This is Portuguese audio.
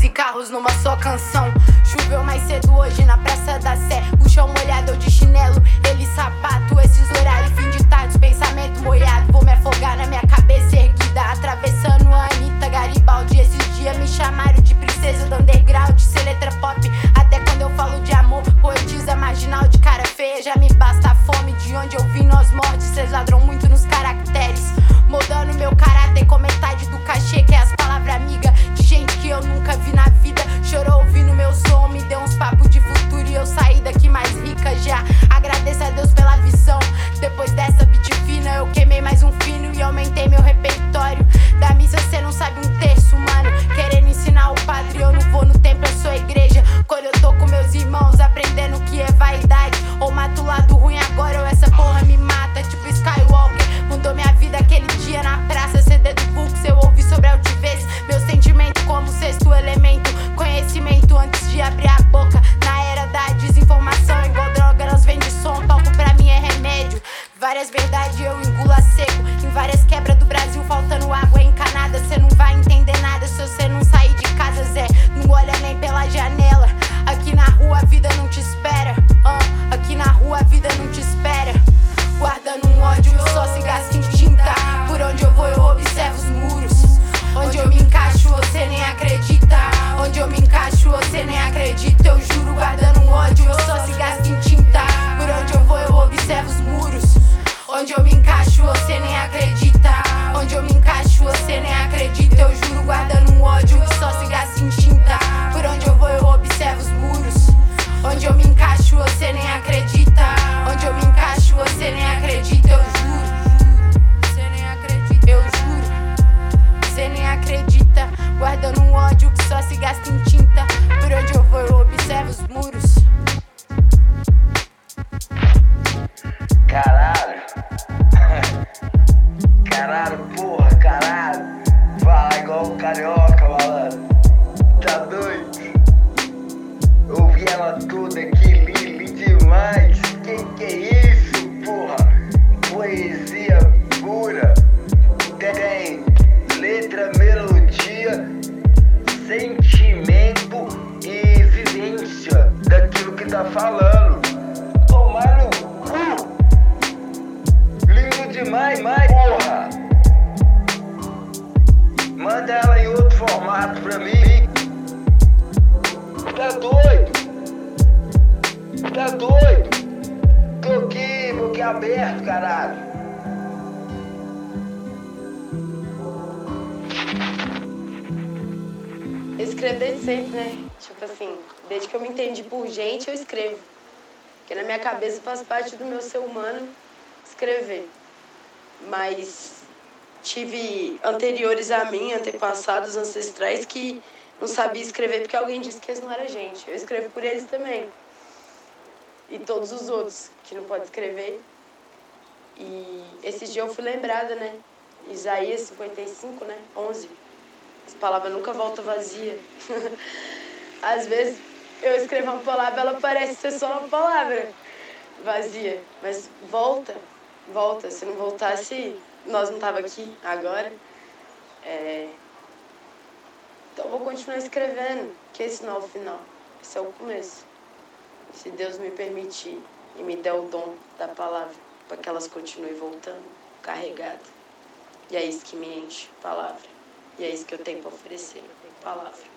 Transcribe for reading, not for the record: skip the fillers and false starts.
e carros numa só canção. Choveu mais cedo hoje na Praça da Sé. O chão molhado, eu de chinelo, ele sapato. Esses horários, fim de tarde, pensamento molhado. Vou me afogar na minha cabeça erguida, atravessando a Anitta Garibaldi. Esses dias me chamaram de princesa do underground, ser letra pop. Até quando eu falo de amor, poetisa marginal de cara feia. Já me basta a fome, de onde eu vim nós mordes. Cês ladrão muito nos caracteres, moldando meu caráter com metade do cachê, que é as palavras amiga de gente que eu nunca vi na vida. Chorou ouvindo meu som, me deu uns papos de futuro e eu saí daqui mais rica já. Agradeço a Deus pela visão. Depois dessa beat fina eu queimei mais um fino e aumentei meu repertório. Da missa cê não sabe um terço, mano. Querendo ensinar o padre, eu não vou no templo, eu sou igreja. Quando eu tô com meus irmãos aprendendo o que é vaidade. Ou mato o lado ruim agora ou essa porra me mata. Tipo Skywalker, mudou minha vida aquele dia na praça. CD do Books, eu ouvi sobre a altivez. Meu sentimento como sexto elemento, conhecimento antes de abrir a boca. Na era da desinformação, igual droga, nós vende som. Palco pra mim é remédio. Várias verdades eu engulo a seco. Em várias quebras do Brasil faltando água encanada. Cê não vai entender nada se você não sair de casa, Zé. Não olha nem pela janela. Aqui na rua a vida não te espera. Aqui na rua a vida não te espera. Guardando um ódio que só se gasta em tinta. Por onde eu vou eu observo os muros. Onde eu me encaixo você nem acredita. Onde eu me encaixo você nem acredita. Eu juro, guardando um ódio que só se gasta em tinta. Por onde eu vou eu observo os muros. Onde eu me encaixo você nem acredita. Onde eu me encaixo você nem acredita. Eu juro, guardando um ódio que só se gasta em tinta. Por onde eu vou eu observo os muros. Onde eu me encaixo você nem acredita. Onde eu me encaixo você nem acredita. Eu juro, você nem acredita. Eu juro, você nem acredita. Guardando um ódio que só se gasta em tinta. Por onde eu vou eu observo os muros. Caralho. Caralho, porra, caralho. Fala igual o carioca, malandro. Tá doido? Ouvi ela toda aqui, li demais. Que é isso, porra? Poesia pura. Tem letra, melodia, sentimento e vivência daquilo que tá falando. Tomar no cu. Lindo demais, porra. Manda ela em outro formato pra mim. Tá doido? Tá doido? Tô aqui aberto, caralho. Eu escrevo desde sempre, né? Tipo assim, desde que eu me entendi por gente, eu escrevo. Porque na minha cabeça faz parte do meu ser humano escrever. Mas tive anteriores a mim, antepassados, ancestrais, que não sabia escrever porque alguém disse que eles não eram gente. Eu escrevo por eles também. E todos os outros que não podem escrever. E esse dia eu fui lembrada, né? Isaías 55, né? 11. As palavras nunca voltam vazia. Às vezes eu escrevo uma palavra, ela parece ser só uma palavra vazia. Mas volta. Se não voltasse, nós não tava aqui agora. Então eu vou continuar escrevendo, que esse não é o final, esse é o começo. Se Deus me permitir e me der o dom da palavra, para que elas continuem voltando, carregadas. E é isso que me enche, palavra. E é isso que eu tenho para oferecer, palavra.